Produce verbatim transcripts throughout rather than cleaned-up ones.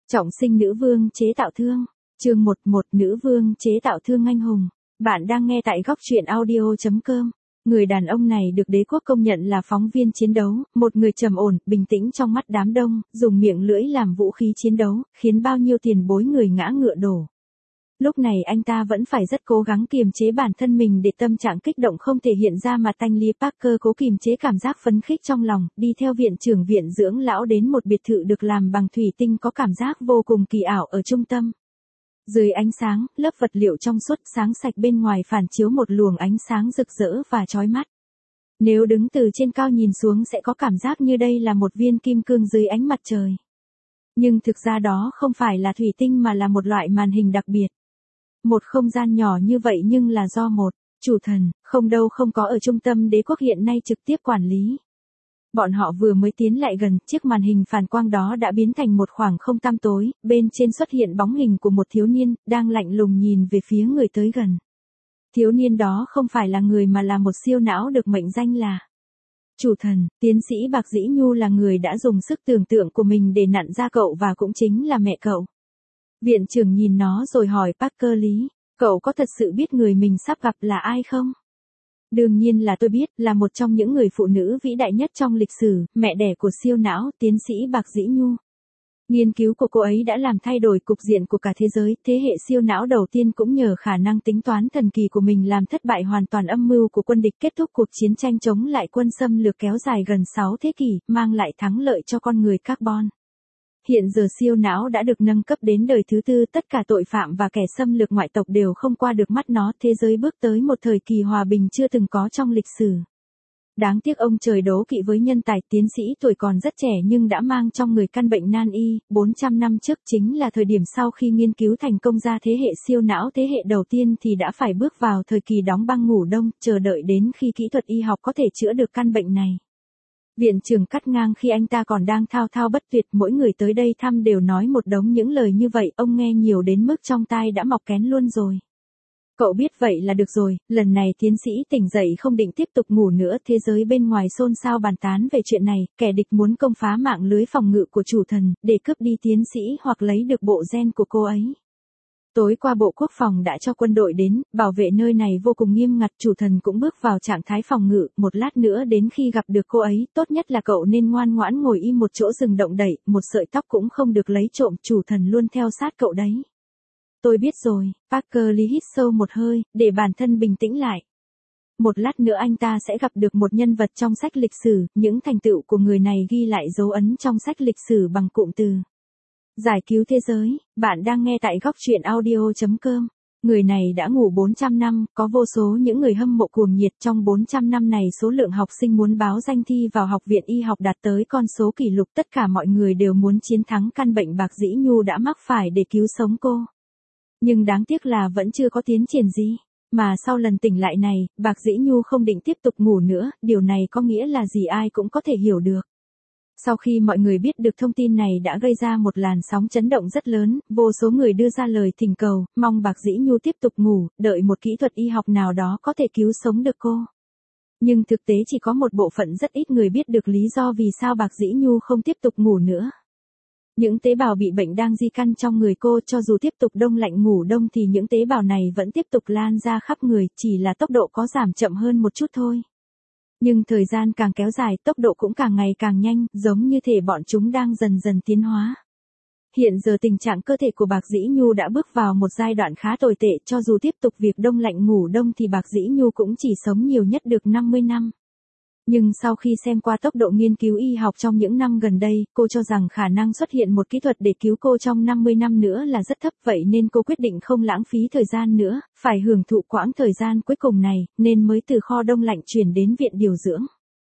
Trọng sinh nữ vương chế tạo thương. Chương một một Nữ vương chế tạo thương anh hùng. Bạn đang nghe tại góc truyện audio chấm com. Người đàn ông này được đế quốc công nhận là phóng viên chiến đấu, một người trầm ổn, bình tĩnh trong mắt đám đông, dùng miệng lưỡi làm vũ khí chiến đấu, khiến bao nhiêu tiền bối người ngã ngựa đổ. Lúc này anh ta vẫn phải rất cố gắng kiềm chế bản thân mình để tâm trạng kích động không thể hiện ra mà Stanley Parker cố kiềm chế cảm giác phấn khích trong lòng, đi theo viện trưởng viện dưỡng lão đến một biệt thự được làm bằng thủy tinh có cảm giác vô cùng kỳ ảo ở trung tâm. Dưới ánh sáng, lớp vật liệu trong suốt sáng sạch bên ngoài phản chiếu một luồng ánh sáng rực rỡ và chói mắt. Nếu đứng từ trên cao nhìn xuống sẽ có cảm giác như đây là một viên kim cương dưới ánh mặt trời. Nhưng thực ra đó không phải là thủy tinh mà là một loại màn hình đặc biệt. Một không gian nhỏ như vậy nhưng là do một chủ thần, không đâu không có ở trung tâm đế quốc hiện nay trực tiếp quản lý. Bọn họ vừa mới tiến lại gần, chiếc màn hình phản quang đó đã biến thành một khoảng không tăm tối, bên trên xuất hiện bóng hình của một thiếu niên, đang lạnh lùng nhìn về phía người tới gần. Thiếu niên đó không phải là người mà là một siêu não được mệnh danh là chủ thần. Tiến sĩ Bạc Dĩ Nhu là người đã dùng sức tưởng tượng của mình để nặn ra cậu và cũng chính là mẹ cậu. Viện trưởng nhìn nó rồi hỏi Parker Lý, cậu có thật sự biết người mình sắp gặp là ai không? Đương nhiên là tôi biết, là một trong những người phụ nữ vĩ đại nhất trong lịch sử, mẹ đẻ của siêu não, tiến sĩ Bạc Dĩ Nhu. Nghiên cứu của cô ấy đã làm thay đổi cục diện của cả thế giới, thế hệ siêu não đầu tiên cũng nhờ khả năng tính toán thần kỳ của mình làm thất bại hoàn toàn âm mưu của quân địch, kết thúc cuộc chiến tranh chống lại quân xâm lược kéo dài gần sáu thế kỷ, mang lại thắng lợi cho con người carbon. Hiện giờ siêu não đã được nâng cấp đến đời thứ tư, tất cả tội phạm và kẻ xâm lược ngoại tộc đều không qua được mắt nó, thế giới bước tới một thời kỳ hòa bình chưa từng có trong lịch sử. Đáng tiếc ông trời đố kỵ với nhân tài, tiến sĩ tuổi còn rất trẻ nhưng đã mang trong người căn bệnh nan y. Bốn trăm năm trước chính là thời điểm sau khi nghiên cứu thành công ra thế hệ siêu não thế hệ đầu tiên thì đã phải bước vào thời kỳ đóng băng ngủ đông, chờ đợi đến khi kỹ thuật y học có thể chữa được căn bệnh này. Viện trưởng cắt ngang khi anh ta còn đang thao thao bất tuyệt, mỗi người tới đây thăm đều nói một đống những lời như vậy, ông nghe nhiều đến mức trong tai đã mọc kén luôn rồi. Cậu biết vậy là được rồi, lần này tiến sĩ tỉnh dậy không định tiếp tục ngủ nữa, thế giới bên ngoài xôn xao bàn tán về chuyện này, kẻ địch muốn công phá mạng lưới phòng ngự của chủ thần, để cướp đi tiến sĩ hoặc lấy được bộ gen của cô ấy. Tối qua Bộ Quốc phòng đã cho quân đội đến, bảo vệ nơi này vô cùng nghiêm ngặt, chủ thần cũng bước vào trạng thái phòng ngự, một lát nữa đến khi gặp được cô ấy, tốt nhất là cậu nên ngoan ngoãn ngồi im một chỗ đừng động đậy, một sợi tóc cũng không được lấy trộm, chủ thần luôn theo sát cậu đấy. Tôi biết rồi, Parker Lý hít sâu một hơi, để bản thân bình tĩnh lại. Một lát nữa anh ta sẽ gặp được một nhân vật trong sách lịch sử, những thành tựu của người này ghi lại dấu ấn trong sách lịch sử bằng cụm từ giải cứu thế giới. Bạn đang nghe tại góc truyện audio chấm com. Người này đã ngủ bốn trăm năm, có vô số những người hâm mộ cuồng nhiệt, trong bốn trăm năm này số lượng học sinh muốn báo danh thi vào học viện y học đạt tới con số kỷ lục, tất cả mọi người đều muốn chiến thắng căn bệnh Bạc Dĩ Nhu đã mắc phải để cứu sống cô. Nhưng đáng tiếc là vẫn chưa có tiến triển gì. Mà sau lần tỉnh lại này, Bạc Dĩ Nhu không định tiếp tục ngủ nữa, điều này có nghĩa là gì ai cũng có thể hiểu được. Sau khi mọi người biết được thông tin này đã gây ra một làn sóng chấn động rất lớn, vô số người đưa ra lời thỉnh cầu, mong Bạc Dĩ Nhu tiếp tục ngủ, đợi một kỹ thuật y học nào đó có thể cứu sống được cô. Nhưng thực tế chỉ có một bộ phận rất ít người biết được lý do vì sao Bạc Dĩ Nhu không tiếp tục ngủ nữa. Những tế bào bị bệnh đang di căn trong người cô, cho dù tiếp tục đông lạnh ngủ đông thì những tế bào này vẫn tiếp tục lan ra khắp người, chỉ là tốc độ có giảm chậm hơn một chút thôi. Nhưng thời gian càng kéo dài, tốc độ cũng càng ngày càng nhanh, giống như thể bọn chúng đang dần dần tiến hóa. Hiện giờ tình trạng cơ thể của Bạc Dĩ Nhu đã bước vào một giai đoạn khá tồi tệ, cho dù tiếp tục việc đông lạnh ngủ đông thì Bạc Dĩ Nhu cũng chỉ sống nhiều nhất được năm mươi năm. Nhưng sau khi xem qua tốc độ nghiên cứu y học trong những năm gần đây, cô cho rằng khả năng xuất hiện một kỹ thuật để cứu cô trong năm mươi năm nữa là rất thấp, vậy nên cô quyết định không lãng phí thời gian nữa, phải hưởng thụ quãng thời gian cuối cùng này, nên mới từ kho đông lạnh chuyển đến viện điều dưỡng.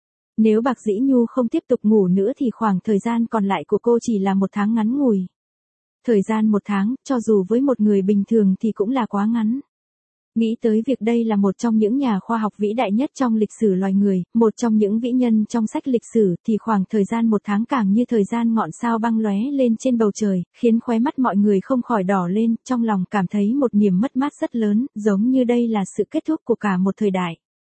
Nếu Bạc Dĩ Nhu không tiếp tục ngủ nữa thì khoảng thời gian còn lại của cô chỉ là một tháng ngắn ngủi. Thời gian một tháng, cho dù với một người bình thường thì cũng là quá ngắn. Nghĩ tới việc đây là một trong những nhà khoa học vĩ đại nhất trong lịch sử loài người, một trong những vĩ nhân trong sách lịch sử, thì khoảng thời gian một tháng càng như thời gian ngọn sao băng lóe lên trên bầu trời, khiến khóe mắt mọi người không khỏi đỏ lên, trong lòng cảm thấy một niềm mất mát rất lớn, giống như đây là sự kết thúc của cả một thời đại.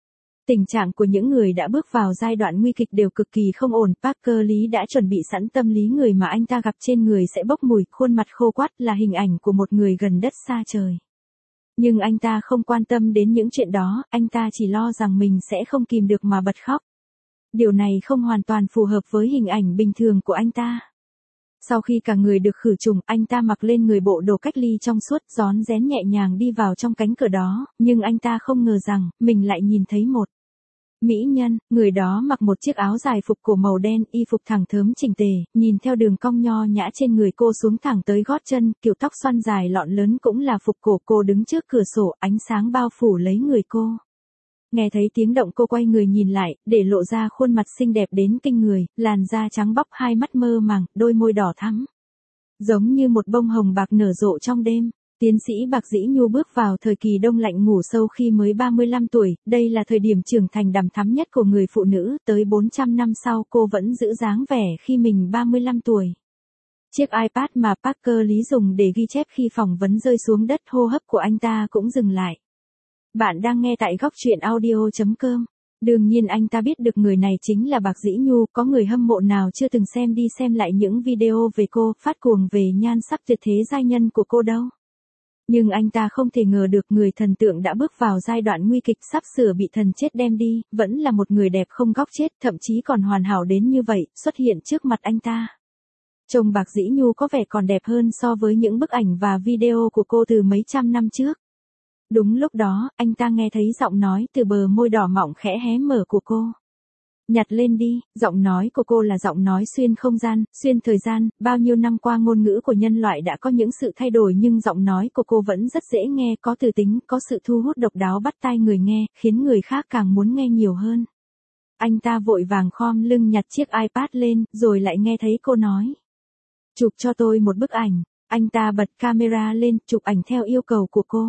Tình trạng của những người đã bước vào giai đoạn nguy kịch đều cực kỳ không ổn. Parker Lý đã chuẩn bị sẵn tâm lý người mà anh ta gặp trên người sẽ bốc mùi, khuôn mặt khô quắt là hình ảnh của một người gần đất xa trời. Nhưng anh ta không quan tâm đến những chuyện đó, anh ta chỉ lo rằng mình sẽ không kìm được mà bật khóc. Điều này không hoàn toàn phù hợp với hình ảnh bình thường của anh ta. Sau khi cả người được khử trùng, anh ta mặc lên người bộ đồ cách ly trong suốt, rón rén nhẹ nhàng đi vào trong cánh cửa đó, nhưng anh ta không ngờ rằng, mình lại nhìn thấy một mỹ nhân. Người đó mặc một chiếc áo dài phục cổ màu đen, y phục thẳng thớm chỉnh tề, nhìn theo đường cong nho nhã trên người cô xuống thẳng tới gót chân, kiểu tóc xoăn dài lọn lớn cũng là phục cổ. Cô đứng trước cửa sổ, ánh sáng bao phủ lấy người cô. Nghe thấy tiếng động cô quay người nhìn lại, để lộ ra khuôn mặt xinh đẹp đến kinh người, làn da trắng bóc, hai mắt mơ màng, đôi môi đỏ thắm. Giống như một bông hồng bạc nở rộ trong đêm. Tiến sĩ Bạc Dĩ Nhu bước vào thời kỳ đông lạnh ngủ sâu khi mới ba mươi lăm tuổi, đây là thời điểm trưởng thành đằm thắm nhất của người phụ nữ, tới bốn trăm năm sau cô vẫn giữ dáng vẻ khi mình ba mươi lăm tuổi. Chiếc iPad mà Parker Lý dùng để ghi chép khi phỏng vấn rơi xuống đất, hô hấp của anh ta cũng dừng lại. Bạn đang nghe tại góc truyện audio chấm com. Đương nhiên anh ta biết được người này chính là Bạc Dĩ Nhu, có người hâm mộ nào chưa từng xem đi xem lại những video về cô, phát cuồng về nhan sắc tuyệt thế giai nhân của cô đâu. Nhưng anh ta không thể ngờ được người thần tượng đã bước vào giai đoạn nguy kịch, sắp sửa bị thần chết đem đi, vẫn là một người đẹp không góc chết, thậm chí còn hoàn hảo đến như vậy, xuất hiện trước mặt anh ta. Trông Bạc Dĩ Nhu có vẻ còn đẹp hơn so với những bức ảnh và video của cô từ mấy trăm năm trước. Đúng lúc đó, anh ta nghe thấy giọng nói từ bờ môi đỏ mọng khẽ hé mở của cô. Nhặt lên đi, giọng nói của cô là giọng nói xuyên không gian, xuyên thời gian, bao nhiêu năm qua ngôn ngữ của nhân loại đã có những sự thay đổi nhưng giọng nói của cô vẫn rất dễ nghe, có từ tính, có sự thu hút độc đáo bắt tai người nghe, khiến người khác càng muốn nghe nhiều hơn. Anh ta vội vàng khom lưng nhặt chiếc iPad lên, rồi lại nghe thấy cô nói. Chụp cho tôi một bức ảnh, anh ta bật camera lên, chụp ảnh theo yêu cầu của cô.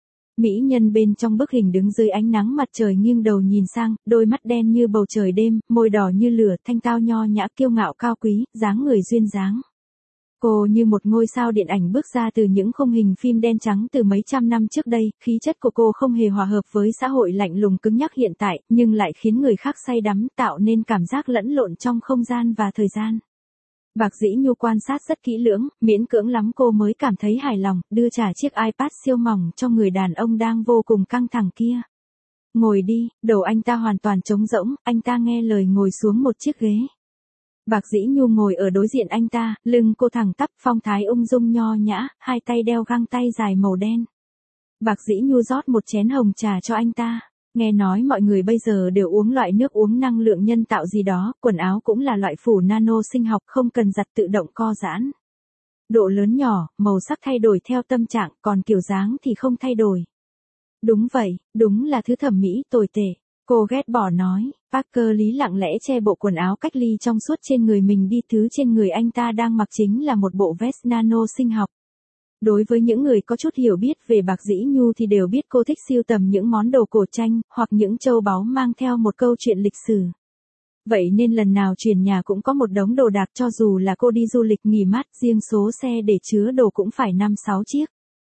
Mỹ nhân bên trong bức hình đứng dưới ánh nắng mặt trời nghiêng đầu nhìn sang, đôi mắt đen như bầu trời đêm, môi đỏ như lửa, thanh tao nho nhã kiêu ngạo cao quý, dáng người duyên dáng. Cô như một ngôi sao điện ảnh bước ra từ những khung hình phim đen trắng từ mấy trăm năm trước đây, khí chất của cô không hề hòa hợp với xã hội lạnh lùng cứng nhắc hiện tại, nhưng lại khiến người khác say đắm, tạo nên cảm giác lẫn lộn trong không gian và thời gian. Bạc Dĩ Nhu quan sát rất kỹ lưỡng, miễn cưỡng lắm cô mới cảm thấy hài lòng, đưa trả chiếc iPad siêu mỏng cho người đàn ông đang vô cùng căng thẳng kia. Ngồi đi, đầu anh ta hoàn toàn trống rỗng, anh ta nghe lời ngồi xuống một chiếc ghế. Bạc Dĩ Nhu ngồi ở đối diện anh ta, lưng cô thẳng tắp, phong thái ung dung nho nhã, hai tay đeo găng tay dài màu đen. Bạc Dĩ Nhu rót một chén hồng trà cho anh ta. Nghe nói mọi người bây giờ đều uống loại nước uống năng lượng nhân tạo gì đó, quần áo cũng là loại phủ nano sinh học, không cần giặt, tự động co giãn. Độ lớn nhỏ, màu sắc thay đổi theo tâm trạng, còn kiểu dáng thì không thay đổi. Đúng vậy, đúng là thứ thẩm mỹ tồi tệ. Cô ghét bỏ nói. Parker Lý lặng lẽ che bộ quần áo cách ly trong suốt trên người mình đi, thứ trên người anh ta đang mặc chính là một bộ vest nano sinh học. Đối với những người có chút hiểu biết về Bạc Dĩ Nhu thì đều biết cô thích sưu tầm những món đồ cổ tranh, hoặc những châu báu mang theo một câu chuyện lịch sử. Vậy nên lần nào chuyển nhà cũng có một đống đồ đạc, cho dù là cô đi du lịch nghỉ mát, riêng số xe để chứa đồ cũng phải năm sáu chiếc.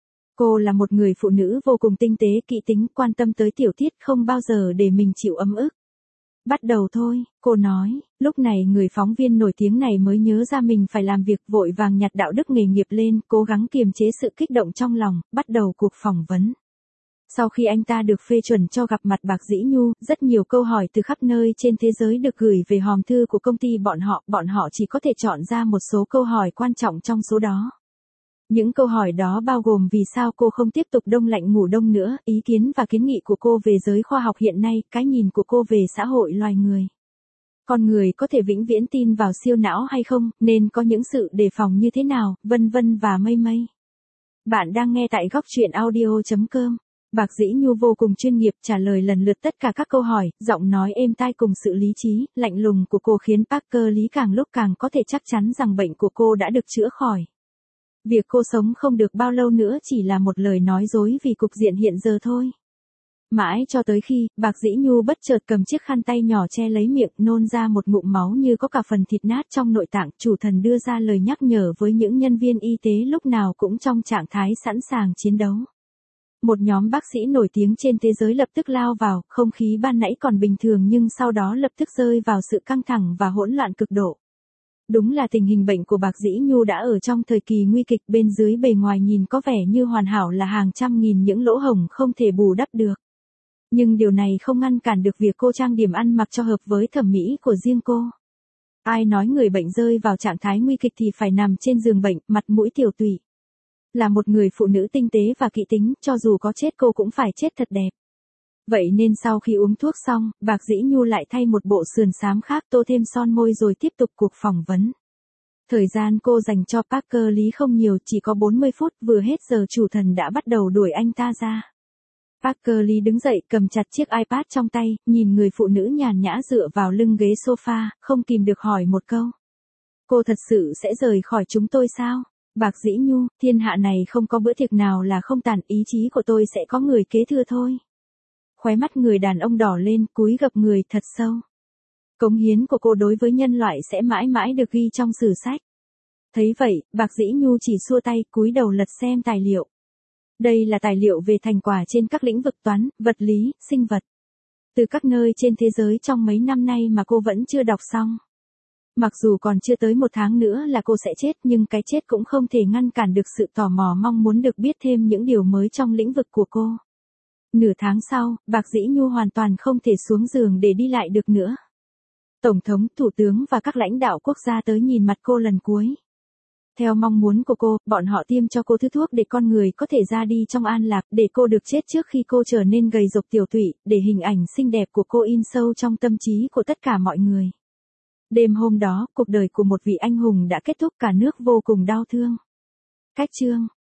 Cô là một người phụ nữ vô cùng tinh tế, kỹ tính, quan tâm tới tiểu tiết, không bao giờ để mình chịu ấm ức. Bắt đầu thôi, cô nói. Lúc này người phóng viên nổi tiếng này mới nhớ ra mình phải làm việc, vội vàng nhặt đạo đức nghề nghiệp lên, cố gắng kiềm chế sự kích động trong lòng, bắt đầu cuộc phỏng vấn. Sau khi anh ta được phê chuẩn cho gặp mặt Bạc Dĩ Nhu, rất nhiều câu hỏi từ khắp nơi trên thế giới được gửi về hòm thư của công ty bọn họ, bọn họ chỉ có thể chọn ra một số câu hỏi quan trọng trong số đó. Những câu hỏi đó bao gồm vì sao cô không tiếp tục đông lạnh ngủ đông nữa, ý kiến và kiến nghị của cô về giới khoa học hiện nay, cái nhìn của cô về xã hội loài người. Con người có thể vĩnh viễn tin vào siêu não hay không, nên có những sự đề phòng như thế nào, vân vân và mây mây. Bạn đang nghe tại góc truyện audio chấm com. Bạc Dĩ Nhu vô cùng chuyên nghiệp, trả lời lần lượt tất cả các câu hỏi, giọng nói êm tai cùng sự lý trí, lạnh lùng của cô khiến Parker Lý càng lúc càng có thể chắc chắn rằng bệnh của cô đã được chữa khỏi. Việc cô sống không được bao lâu nữa chỉ là một lời nói dối vì cục diện hiện giờ thôi. Mãi cho tới khi, Bạc Dĩ Nhu bất chợt cầm chiếc khăn tay nhỏ che lấy miệng, nôn ra một ngụm máu như có cả phần thịt nát trong nội tạng, chủ thần đưa ra lời nhắc nhở với những nhân viên y tế lúc nào cũng trong trạng thái sẵn sàng chiến đấu. Một nhóm bác sĩ nổi tiếng trên thế giới lập tức lao vào, không khí ban nãy còn bình thường nhưng sau đó lập tức rơi vào sự căng thẳng và hỗn loạn cực độ. Đúng là tình hình bệnh của Bạc Dĩ Nhu đã ở trong thời kỳ nguy kịch, bên dưới bề ngoài nhìn có vẻ như hoàn hảo là hàng trăm nghìn những lỗ hổng không thể bù đắp được. Nhưng điều này không ngăn cản được việc cô trang điểm ăn mặc cho hợp với thẩm mỹ của riêng cô. Ai nói người bệnh rơi vào trạng thái nguy kịch thì phải nằm trên giường bệnh, mặt mũi tiều tụy. Là một người phụ nữ tinh tế và kỹ tính, cho dù có chết cô cũng phải chết thật đẹp. Vậy nên sau khi uống thuốc xong, Bạc Dĩ Nhu lại thay một bộ sườn xám khác, tô thêm son môi rồi tiếp tục cuộc phỏng vấn. Thời gian cô dành cho Parker Lý không nhiều, chỉ có bốn mươi phút, vừa hết giờ chủ thần đã bắt đầu đuổi anh ta ra. Parker Lý đứng dậy, cầm chặt chiếc iPad trong tay, nhìn người phụ nữ nhàn nhã dựa vào lưng ghế sofa, không kìm được hỏi một câu. Cô thật sự sẽ rời khỏi chúng tôi sao? Bạc Dĩ Nhu, thiên hạ này không có bữa tiệc nào là không tàn, ý chí của tôi sẽ có người kế thừa thôi. Khóe mắt người đàn ông đỏ lên, cúi gập người thật sâu. Cống hiến của cô đối với nhân loại sẽ mãi mãi được ghi trong sử sách. Thấy vậy, Bạc Dĩ Nhu chỉ xua tay, cúi đầu lật xem tài liệu. Đây là tài liệu về thành quả trên các lĩnh vực toán, vật lý, sinh vật. Từ các nơi trên thế giới trong mấy năm nay mà cô vẫn chưa đọc xong. Mặc dù còn chưa tới một tháng nữa là cô sẽ chết, nhưng cái chết cũng không thể ngăn cản được sự tò mò mong muốn được biết thêm những điều mới trong lĩnh vực của cô. Nửa tháng sau, Bạc Dĩ Nhu hoàn toàn không thể xuống giường để đi lại được nữa. Tổng thống, thủ tướng và các lãnh đạo quốc gia tới nhìn mặt cô lần cuối. Theo mong muốn của cô, bọn họ tiêm cho cô thứ thuốc để con người có thể ra đi trong an lạc, để cô được chết trước khi cô trở nên gầy rộc tiểu tụy, để hình ảnh xinh đẹp của cô in sâu trong tâm trí của tất cả mọi người. Đêm hôm đó, cuộc đời của một vị anh hùng đã kết thúc, cả nước vô cùng đau thương. Cách chương